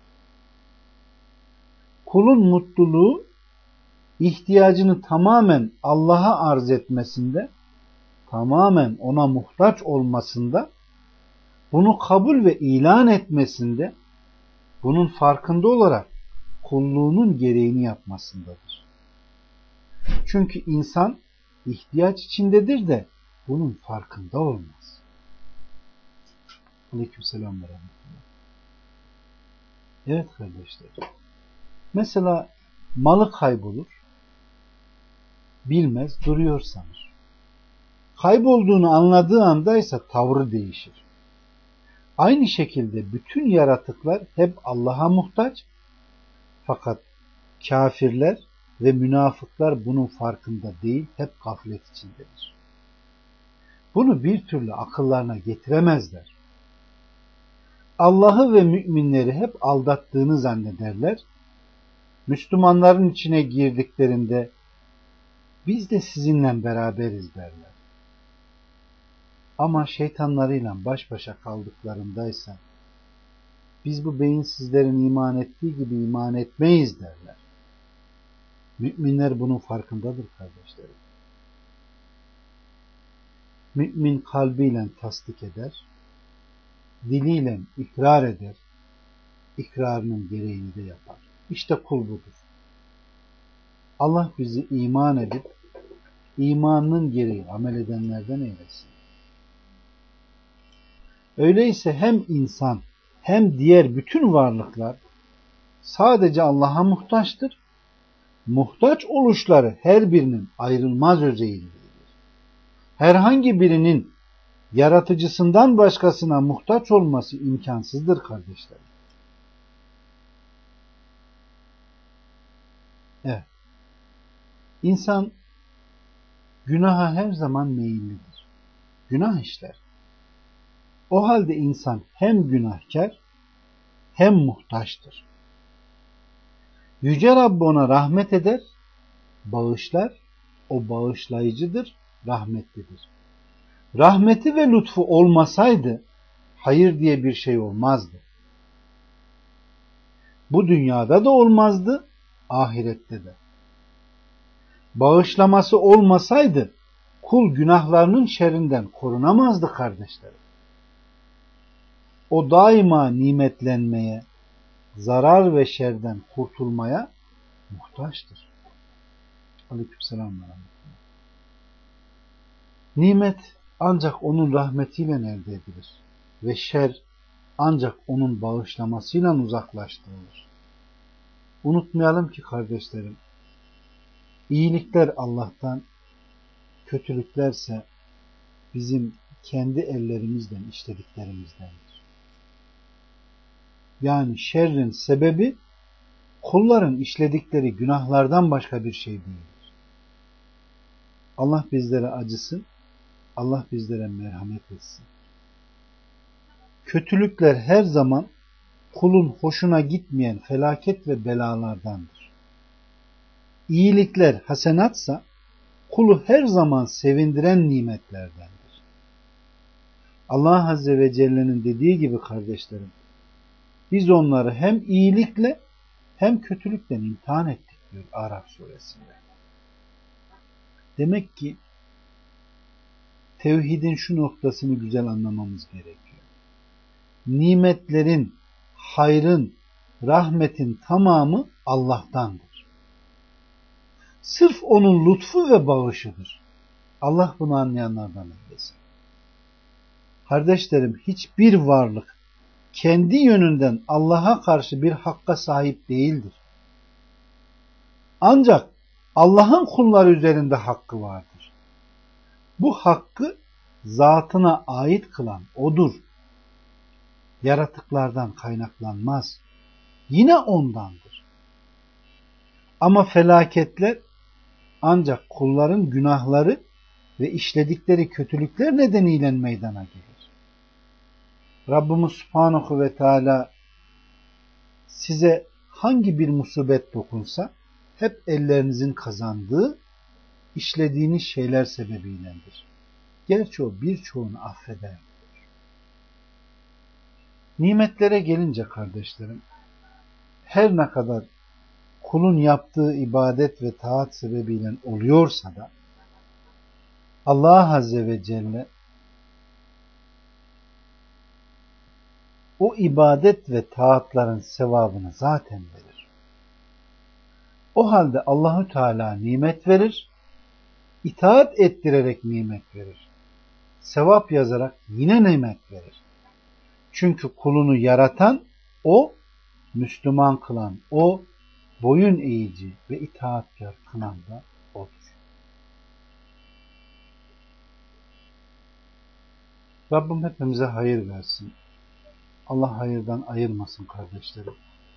Kulun mutluluğu, ihtiyacını tamamen Allah'a arz etmesinde, tamamen ona muhtaç olmasında, bunu kabul ve ilan etmesinde, bunun farkında olarak kulluğunun gereğini yapmasındadır. Çünkü insan ihtiyaç içindedir de bunun farkında olmaz. Aleykümselam ve rahmetullah. Evet kardeşler. Mesela malı kaybolur, bilmez, duruyor sanır. Kaybolduğunu anladığı anda ise tavrı değişir. Aynı şekilde bütün yaratıklar hep Allah'a muhtaç, fakat kafirler ve münafıklar bunun farkında değil, hep gaflet içindedir. Bunu bir türlü akıllarına getiremezler. Allah'ı ve müminleri hep aldattığını zannederler. Müslümanların içine girdiklerinde biz de sizinle beraberiz derler. Ama şeytanlarıyla baş başa kaldıklarındaysa biz bu beyinsizlerin iman ettiği gibi iman etmeyiz derler. Müminler bunun farkındadır kardeşlerim. Mümin kalbiyle tasdik eder, diliyle ikrar eder, ikrarının gereğini de yapar. İşte kul budur. Allah bizi iman edip imanının gereği amel edenlerden eylesin. Öyleyse hem insan hem diğer bütün varlıklar sadece Allah'a muhtaçtır. Muhtaç oluşları her birinin ayrılmaz özelliğidir. Herhangi birinin yaratıcısından başkasına muhtaç olması imkansızdır kardeşlerim. Evet. İnsan günaha her zaman meyillidir. Günah işler. O halde insan hem günahkar hem muhtaçtır. Yüce Rabb ona rahmet eder, bağışlar, o bağışlayıcıdır, rahmetlidir. Rahmeti ve lütfu olmasaydı hayır diye bir şey olmazdı. Bu dünyada da olmazdı, ahirette de. Bağışlaması olmasaydı kul günahlarının şerrinden korunamazdı kardeşlerim. O daima nimetlenmeye, zarar ve şerden kurtulmaya muhtaçtır. Aleykümselam. Nimet ancak onun rahmetiyle elde edilir ve şer ancak onun bağışlamasıyla uzaklaştırılır. Unutmayalım ki kardeşlerim, iyilikler Allah'tan, kötülüklerse bizim kendi ellerimizden işlediklerimizdendir. Yani şerrin sebebi kulların işledikleri günahlardan başka bir şey değildir. Allah bizlere acısın, Allah bizlere merhamet etsin. Kötülükler her zaman kulun hoşuna gitmeyen felaket ve belalardandır. İyilikler hasenatsa kulu her zaman sevindiren nimetlerdendir. Allah Azze ve Celle'nin dediği gibi kardeşlerim, biz onları hem iyilikle hem kötülükle imtihan ettik diyor Araf suresinde. Demek ki tevhidin şu noktasını güzel anlamamız gerekiyor. Nimetlerin, hayrın, rahmetin tamamı Allah'tandır. Sırf onun lütfu ve bağışıdır. Allah bunu anlayanlardan eylesin. Kardeşlerim, hiçbir varlık kendi yönünden Allah'a karşı bir hakka sahip değildir. Ancak Allah'ın kulları üzerinde hakkı vardır. Bu hakkı zatına ait kılan O'dur. Yaratıklardan kaynaklanmaz. Yine O'ndandır. Ama felaketler ancak kulların günahları ve işledikleri kötülükler nedeniyle meydana gelir. Rabbimiz Subhanahu ve Teala size hangi bir musibet dokunsa hep ellerinizin kazandığı, işlediğiniz şeyler sebebiylendir. Gerçi o birçoğunu affeder. Nimetlere gelince kardeşlerim, her ne kadar kulun yaptığı ibadet ve taat sebebiyle oluyorsa da Allah Azze ve Celle o ibadet ve taatların sevabını zaten verir. O halde Allahü Teala nimet verir, itaat ettirerek nimet verir. Sevap yazarak yine nimet verir. Çünkü kulunu yaratan O, Müslüman kılan O, boyun eğici ve itaatkar kılan da O'dur. Rabbim hepimize hayır versin. Allah hayırdan ayırmasın kardeşlerim.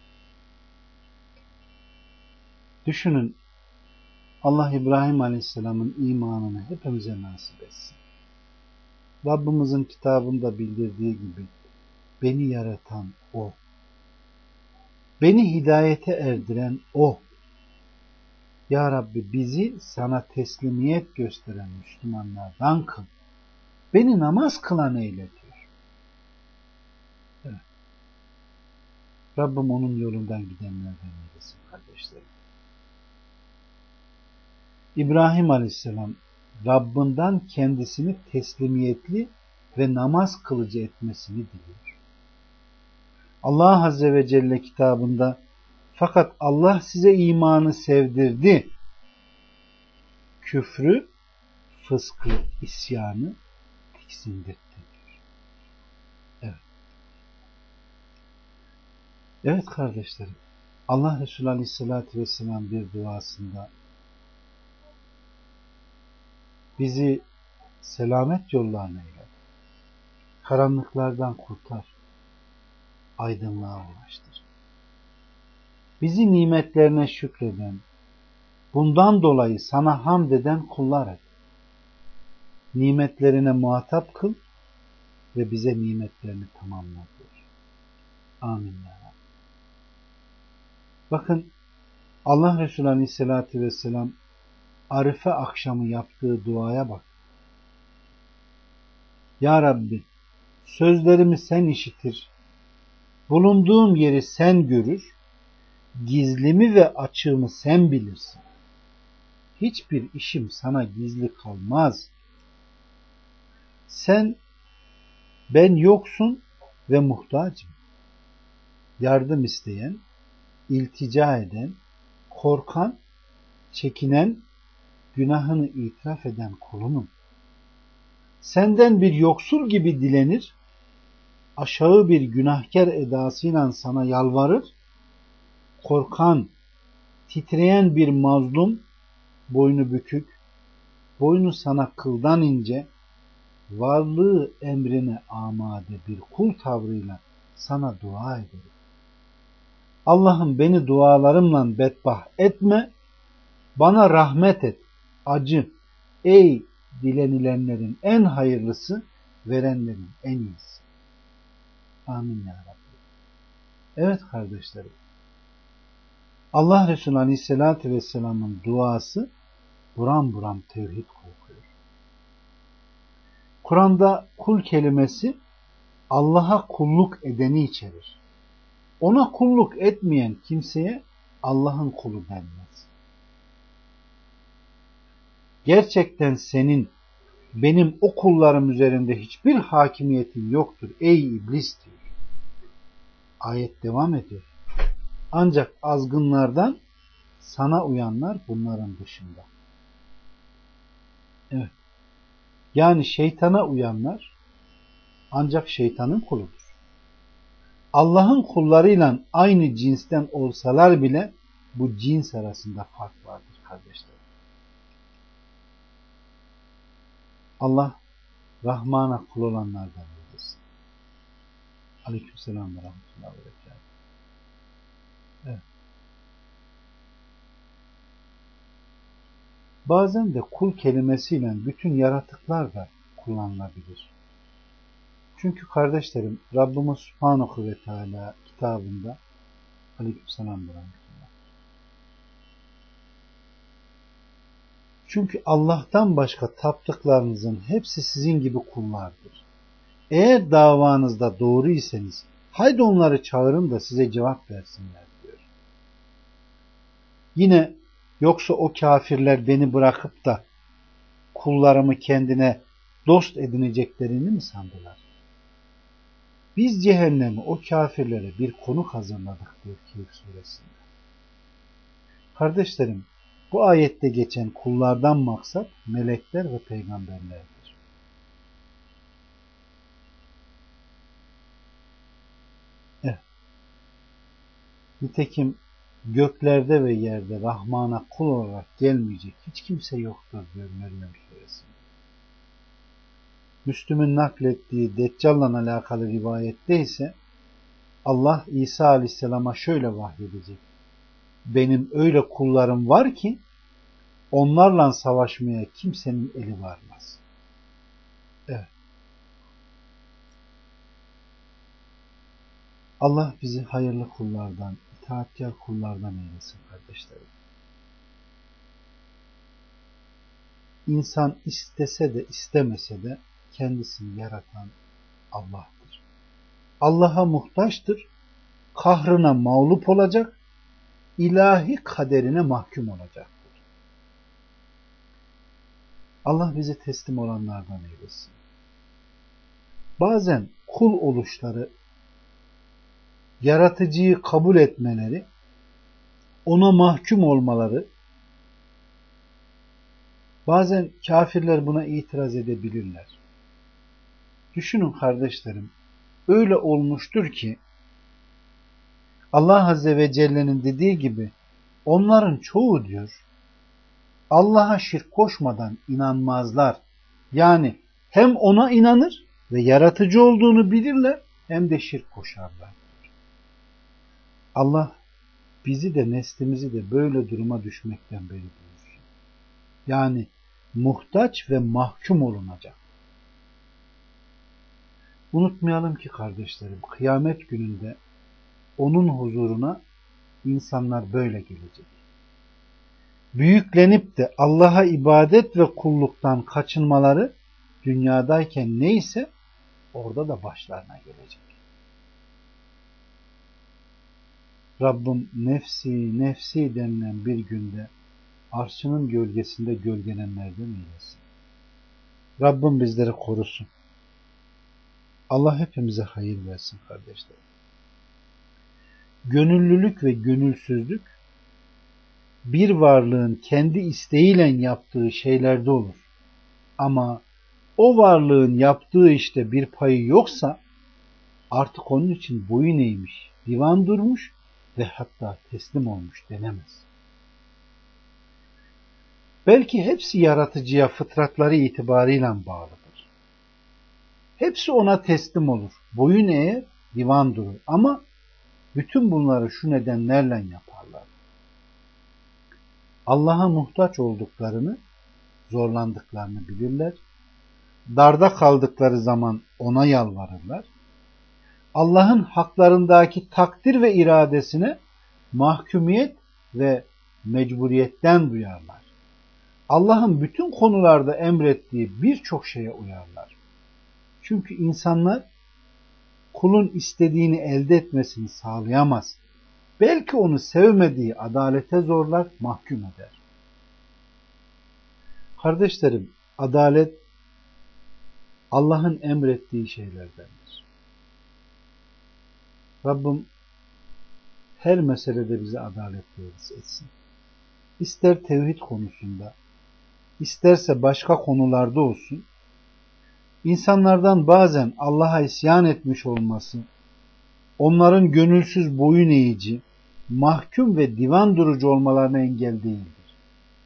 Düşünün, Allah İbrahim Aleyhisselam'ın imanını hepimize nasip etsin. Rabbimizin kitabında bildirdiği gibi beni yaratan O. Beni hidayete erdiren O. Ya Rabbi bizi sana teslimiyet gösteren Müslümanlardan kıl. Beni namaz kılan eyle diyor. Evet. Rabbim onun yolundan gidenlerden eylesin kardeşlerim. İbrahim Aleyhisselam Rabbinden kendisini teslimiyetli ve namaz kılıcı etmesini diliyor. Allah Azze ve Celle kitabında fakat Allah size imanı sevdirdi, küfrü, fıskı, isyanı tiksindirdi diyor. Evet. Evet kardeşlerim, Allah Resulü Aleyhisselatü Vesselam bir duasında bizi selamet yollarına eyle, karanlıklardan kurtar, aydınlığa ulaştır. Bizi nimetlerine şükreden, bundan dolayı sana hamd eden kullar et. Nimetlerine muhatap kıl ve bize nimetlerini tamamla diyor. Amin ya Rabbi. Bakın Allah Resulü Aleyhisselatü Vesselam Arife akşamı yaptığı duaya bak. Ya Rabbi, sözlerimi sen işitir, bulunduğum yeri sen görür, gizlimi ve açığımı sen bilirsin. Hiçbir işim sana gizli kalmaz. Sen, ben yoksun ve muhtacım. Yardım isteyen, iltica eden, korkan, çekinen, günahını itiraf eden kulunum. Senden bir yoksul gibi dilenir, aşağı bir günahkar edasıyla sana yalvarır, korkan, titreyen bir mazlum, boynu bükük, boynu sana kıldan ince, varlığı emrine amade bir kul tavrıyla sana dua ederim. Allah'ım beni dualarımla bedbaht etme, bana rahmet et, acı, ey dilenilenlerin en hayırlısı, verenlerin en iyisi. Amin ya Rabbi. Evet kardeşlerim, Allah Resulü Aleyhisselatü Vesselam'ın duası buram buram tevhid kokuyor. Kur'an'da kul kelimesi Allah'a kulluk edeni içerir. Ona kulluk etmeyen kimseye Allah'ın kulu denmez. Gerçekten senin benim o kullarım üzerinde hiçbir hakimiyetin yoktur ey iblis diyor. Ayet devam ediyor. Ancak azgınlardan sana uyanlar bunların dışında. Evet. Yani şeytana uyanlar ancak şeytanın kuludur. Allah'ın kullarıyla aynı cinsten olsalar bile bu cins arasında fark vardır kardeşler. Allah Rahman'a kul olanlardan eylesin. Aleykümselam ve rahmetullahi ve berekatuhu. Evet. Bazen de kul kelimesiyle bütün yaratıklar da kullanılabilir. Çünkü kardeşlerim Rabbimiz Subhanahu ve Teala kitabında Aleykümselam ve rahmetullah. Çünkü Allah'tan başka taptıklarınızın hepsi sizin gibi kullardır. Eğer davanızda doğru iseniz haydi onları çağırın da size cevap versinler diyor. Yine yoksa o kafirler beni bırakıp da kullarımı kendine dost edineceklerini mi sandılar? Biz cehennemi o kafirlere bir konuk hazırladık diyor Kehf suresinde. Kardeşlerim, bu ayette geçen kullardan maksat melekler ve peygamberlerdir. Evet. Nitekim göklerde ve yerde Rahman'a kul olarak gelmeyecek hiç kimse yoktur diyor Meryem suresinde. Müslüm'ün naklettiği Deccal'la alakalı rivayette ise Allah İsa Aleyhisselam'a şöyle vahyedecek. Benim öyle kullarım var ki onlarla savaşmaya kimsenin eli varmaz. Evet. Allah bizi hayırlı kullardan, itaatkar kullardan eylesin kardeşlerim. İnsan istese de istemese de kendisini yaratan Allah'tır. Allah'a muhtaçtır, kahrına mağlup olacak, ilahi kaderine mahkum olacaktır. Allah bizi teslim olanlardan eylesin. Bazen kul oluşları, yaratıcıyı kabul etmeleri, ona mahkum olmaları, bazen kafirler buna itiraz edebilirler. Düşünün kardeşlerim, öyle olmuştur ki Allah Azze ve Celle'nin dediği gibi onların çoğu diyor Allah'a şirk koşmadan inanmazlar. Yani hem ona inanır ve yaratıcı olduğunu bilirler hem de şirk koşarlar. Allah bizi de neslimizi de böyle duruma düşmekten beri buyursun. Yani muhtaç ve mahkum olunacak. Unutmayalım ki kardeşlerim, kıyamet gününde onun huzuruna insanlar böyle gelecek. Büyüklenip de Allah'a ibadet ve kulluktan kaçınmaları dünyadayken neyse orada da başlarına gelecek. Rabbim nefsi nefsi denilen bir günde arşının gölgesinde gölgelenlerden eylesin. Rabbim bizleri korusun. Allah hepimize hayır versin kardeşlerim. Gönüllülük ve gönülsüzlük bir varlığın kendi isteğiyle yaptığı şeylerde olur. Ama o varlığın yaptığı işte bir payı yoksa artık onun için boyun eğmiş, divan durmuş ve hatta teslim olmuş denemez. Belki hepsi yaratıcıya fıtratları itibarıyla bağlıdır. Hepsi ona teslim olur, boyun eğer, divan durur. Ama bütün bunları şu nedenlerle yaparlar. Allah'a muhtaç olduklarını zorlandıklarını bilirler. Darda kaldıkları zaman ona yalvarırlar. Allah'ın haklarındaki takdir ve iradesine mahkumiyet ve mecburiyetten duyarlar. Allah'ın bütün konularda emrettiği birçok şeye uyarlar. Çünkü insanlar kulun istediğini elde etmesini sağlayamaz. Belki onu sevmediği adalete zorlar, mahkum eder. Kardeşlerim, adalet Allah'ın emrettiği şeylerdendir. Rabbim her meselede bize adalet etsin. İster tevhid konusunda, isterse başka konularda olsun, İnsanlardan bazen Allah'a isyan etmiş olması, onların gönülsüz boyun eğici, mahkum ve divan durucu olmalarına engel değildir.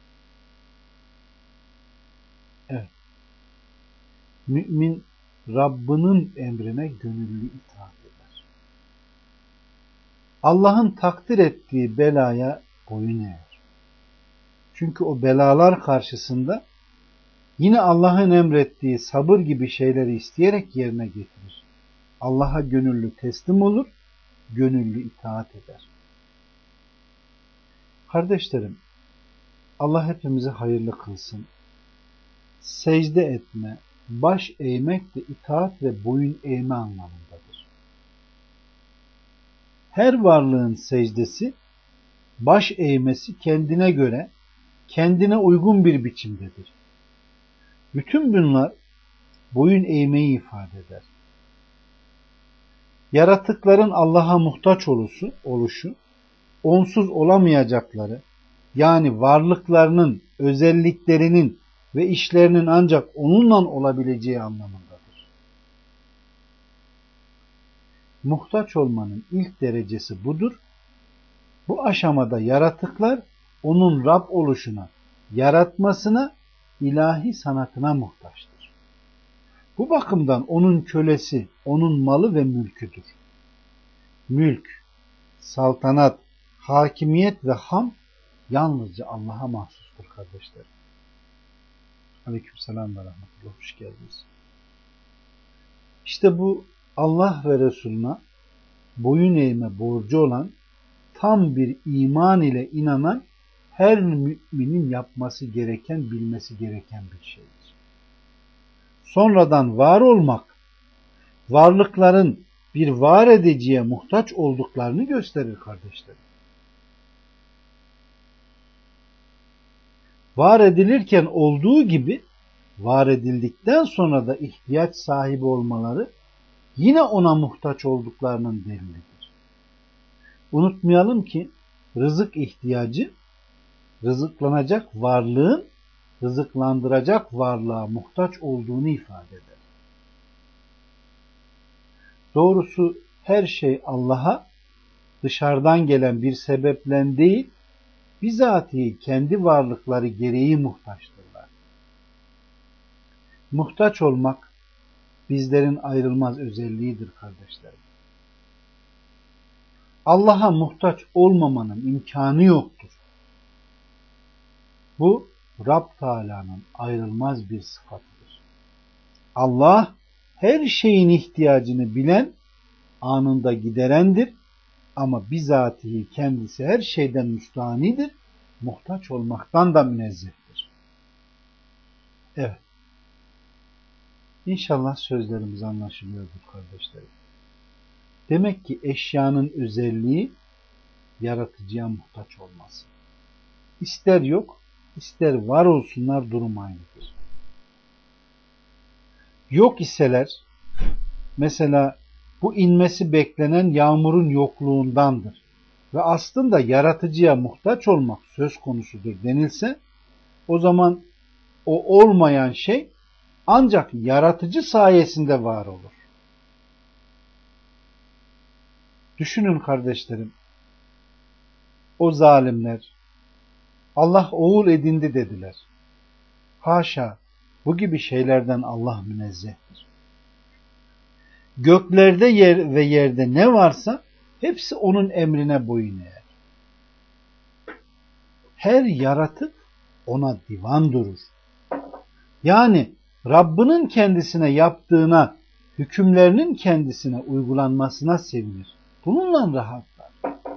Evet. Mümin Rabbinin emrine gönüllü itaat eder. Allah'ın takdir ettiği belaya boyun eğer. Çünkü o belalar karşısında yine Allah'ın emrettiği sabır gibi şeyleri isteyerek yerine getirir. Allah'a gönüllü teslim olur, gönüllü itaat eder. Kardeşlerim, Allah hepimizi hayırlı kılsın. Secde etme, baş eğmek de itaat ve boyun eğme anlamındadır. Her varlığın secdesi, baş eğmesi kendine göre, kendine uygun bir biçimdedir. Bütün bunlar boyun eğmeyi ifade eder. Yaratıkların Allah'a muhtaç oluşu, oluşu, onsuz olamayacakları, yani varlıklarının, özelliklerinin ve işlerinin ancak onunla olabileceği anlamındadır. Muhtaç olmanın ilk derecesi budur. Bu aşamada yaratıklar onun Rab oluşuna, yaratmasına, ilahi sanatına muhtaçtır. Bu bakımdan onun kölesi, onun malı ve mülküdür. Mülk, saltanat, hakimiyet ve ham yalnızca Allah'a mahsustur kardeşlerim. Aleykümselam ve rahmetullah. Hoş geldiniz. İşte bu Allah ve Resulüne boyun eğme borcu olan tam bir iman ile inanan her müminin yapması gereken, bilmesi gereken bir şeydir. Sonradan var olmak, varlıkların bir var ediciye muhtaç olduklarını gösterir kardeşlerim. Var edilirken olduğu gibi, var edildikten sonra da ihtiyaç sahibi olmaları yine ona muhtaç olduklarının delilidir. Unutmayalım ki rızık ihtiyacı, rızıklanacak varlığın rızıklandıracak varlığa muhtaç olduğunu ifade eder. Doğrusu her şey Allah'a dışarıdan gelen bir sebeplen değil, bizatihi kendi varlıkları gereği muhtaçtırlar. Muhtaç olmak bizlerin ayrılmaz özelliğidir kardeşlerim. Allah'a muhtaç olmamanın imkanı yoktur. Bu Rab Teala'nın ayrılmaz bir sıfatıdır. Allah her şeyin ihtiyacını bilen, anında giderendir ama bizatihi kendisi her şeyden müstahanidir, muhtaç olmaktan da münezzehtir. Evet. İnşallah sözlerimiz anlaşılıyordur kardeşlerim. Demek ki eşyanın özelliği yaratıcıya muhtaç olması. İster yok, ister var olsunlar durum aynıdır. Yok iseler, mesela bu inmesi beklenen yağmurun yokluğundandır ve aslında yaratıcıya muhtaç olmak söz konusudur denilse, o zaman o olmayan şey ancak yaratıcı sayesinde var olur. Düşünün kardeşlerim, o zalimler Allah oğul edindi dediler. Haşa, bu gibi şeylerden Allah münezzehtir. Göklerde yer ve yerde ne varsa hepsi onun emrine boyun eğer. Her yaratık ona divan durur. Yani Rabbinin kendisine yaptığına, hükümlerinin kendisine uygulanmasına sevinir. Bununla rahatlar.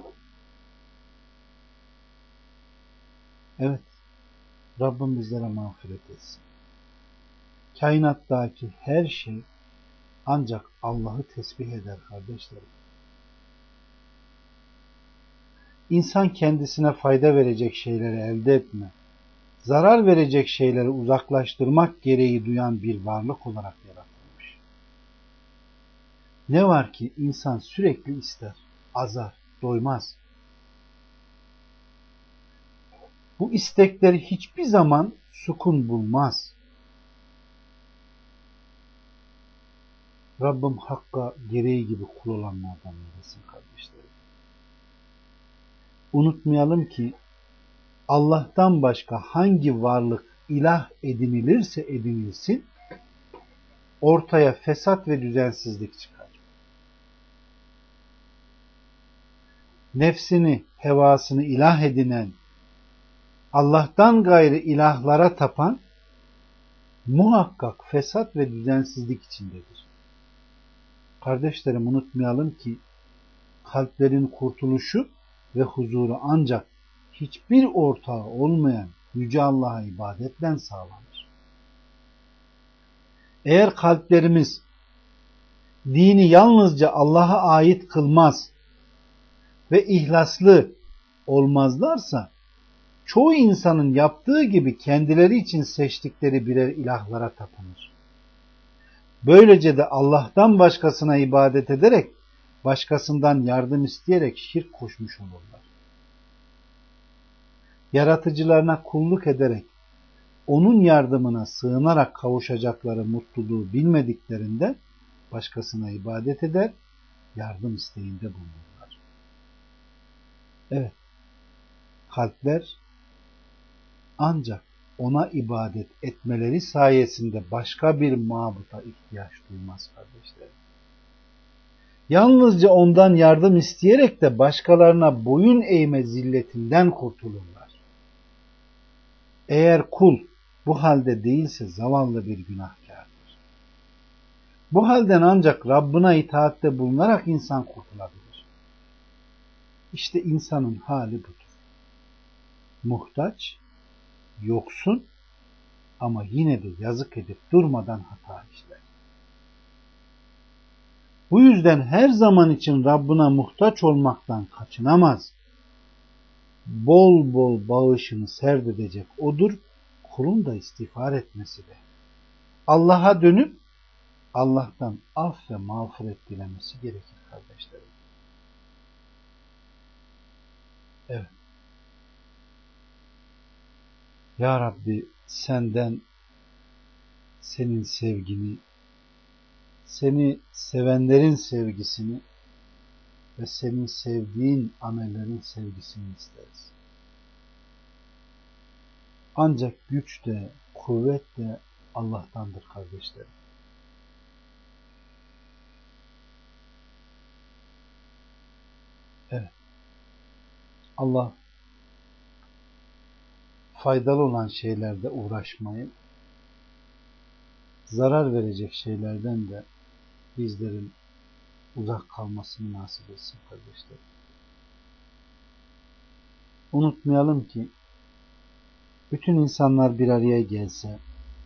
Evet, Rabbim bizlere mağfiret etsin. Kainattaki her şey ancak Allah'ı tesbih eder kardeşlerim. İnsan kendisine fayda verecek şeyleri elde etme, zarar verecek şeyleri uzaklaştırmak gereği duyan bir varlık olarak yaratılmış. Ne var ki insan sürekli ister, azar, doymaz. Bu istekleri hiçbir zaman sukun bulmaz. Rabbim hakka gereği gibi kul olanlardan eylesin kardeşlerim. Unutmayalım ki Allah'tan başka hangi varlık ilah edinilirse edinilsin, ortaya fesat ve düzensizlik çıkar. Nefsini, hevasını ilah edinen, Allah'tan gayrı ilahlara tapan, muhakkak fesat ve düzensizlik içindedir. Kardeşlerim, unutmayalım ki kalplerin kurtuluşu ve huzuru ancak hiçbir ortağı olmayan Yüce Allah'a ibadetle sağlanır. Eğer kalplerimiz dini yalnızca Allah'a ait kılmaz ve ihlaslı olmazlarsa, çoğu insanın yaptığı gibi kendileri için seçtikleri birer ilahlara tapınır. Böylece de Allah'tan başkasına ibadet ederek, başkasından yardım isteyerek şirk koşmuş olurlar. Yaratıcılarına kulluk ederek, onun yardımına sığınarak kavuşacakları mutluluğu bilmediklerinden başkasına ibadet eder, yardım isteğinde bulunurlar. Evet, kalpler ancak ona ibadet etmeleri sayesinde başka bir mabuta ihtiyaç duymaz kardeşlerim. Yalnızca ondan yardım isteyerek de başkalarına boyun eğme zilletinden kurtulurlar. Eğer kul bu halde değilse zavallı bir günahkardır. Bu halden ancak Rabbine itaatte bulunarak insan kurtulabilir. İşte insanın hali budur. Muhtaç, yoksun ama yine de yazık edip durmadan hata işler. Bu yüzden her zaman için Rabbine muhtaç olmaktan kaçınamaz. Bol bol bağışını serdedecek odur, kulun da istiğfar etmesi de. Allah'a dönüp Allah'tan af ve mağfiret dilemesi gerekir kardeşlerim. Evet. Ya Rabbi, senden senin sevgini, seni sevenlerin sevgisini ve senin sevdiğin amellerin sevgisini isteriz. Ancak güç de, kuvvet de Allah'tandır kardeşlerim. Evet. Allah faydalı olan şeylerde uğraşmayı, zarar verecek şeylerden de bizlerin uzak kalmasını nasip etsin kardeşlerim. Unutmayalım ki bütün insanlar bir araya gelse,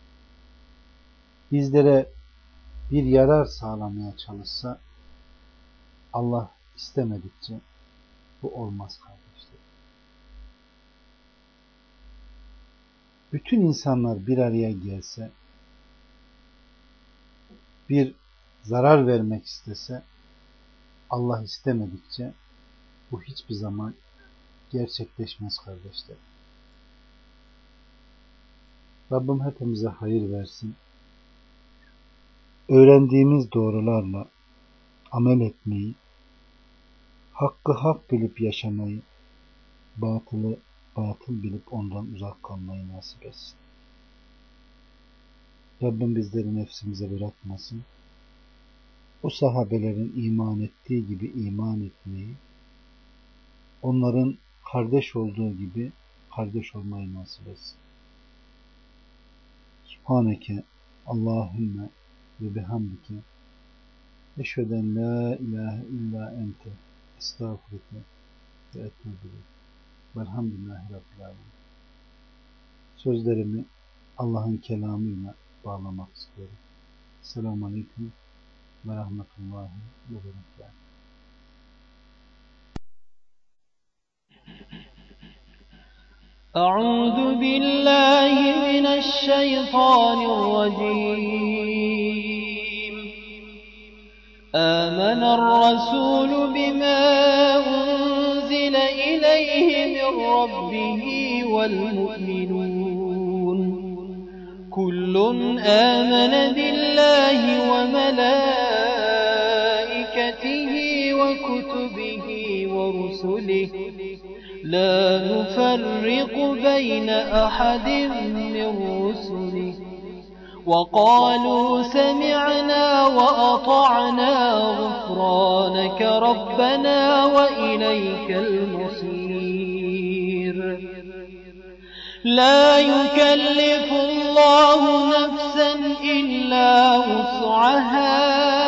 bizlere bir yarar sağlamaya çalışsa, Allah istemedikçe bu olmaz kardeşlerim. Bütün insanlar bir araya gelse, bir zarar vermek istese, Allah istemedikçe bu hiçbir zaman gerçekleşmez kardeşlerim. Rabbim hepimize hayır versin. Öğrendiğimiz doğrularla amel etmeyi, hakkı hak bilip yaşamayı, batılı batıl bilip ondan uzak kalmayı nasip etsin. Rabbim bizleri nefsimize bırakmasın. O sahabelerin iman ettiği gibi iman etmeyi, onların kardeş olduğu gibi kardeş olmayı nasip etsin. Subhaneke Allahümme ve bihamdike eşheden la ilahe illa ente estağfurike ve etûbü ileyk. Velhamdülillahi Rabbil alemin. Sözlerimi Allah'ın kelamıyla bağlamak istiyorum. Selamun Aleyküm ve Rahmetullahi ve Berekatuhu. أعوذ بالله من الشيطان الرجيم. آمن الرسول بما أنزل إليه من ربه والمؤمنون كل آمن بالله وملائكته وكتبه ورسله لا نفرق بين أحد من رسله وقالوا سمعنا وأطعنا غفرانك ربنا وإليك المصير. لا يكلف الله نفسا إلا وسعها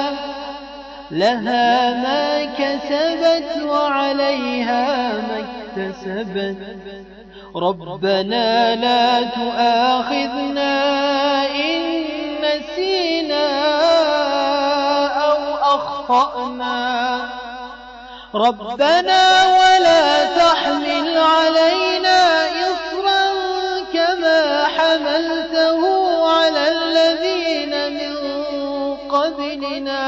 لها ما كسبت وعليها ما اكتسبت. ربنا لا تؤاخذنا إن نسينا أو أخطأنا ربنا ولا تحمل علينا إصرا كما حملته على الذين من قبلنا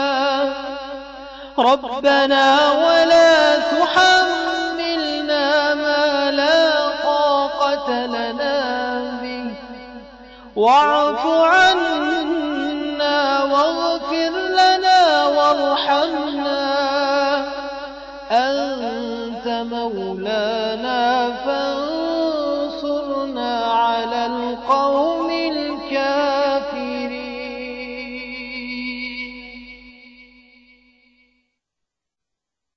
ربنا ولا تحملنا ما لا طاقة لنا به واعف عنا واغفر لنا وارحمنا أنت مولانا فانصرنا على القوم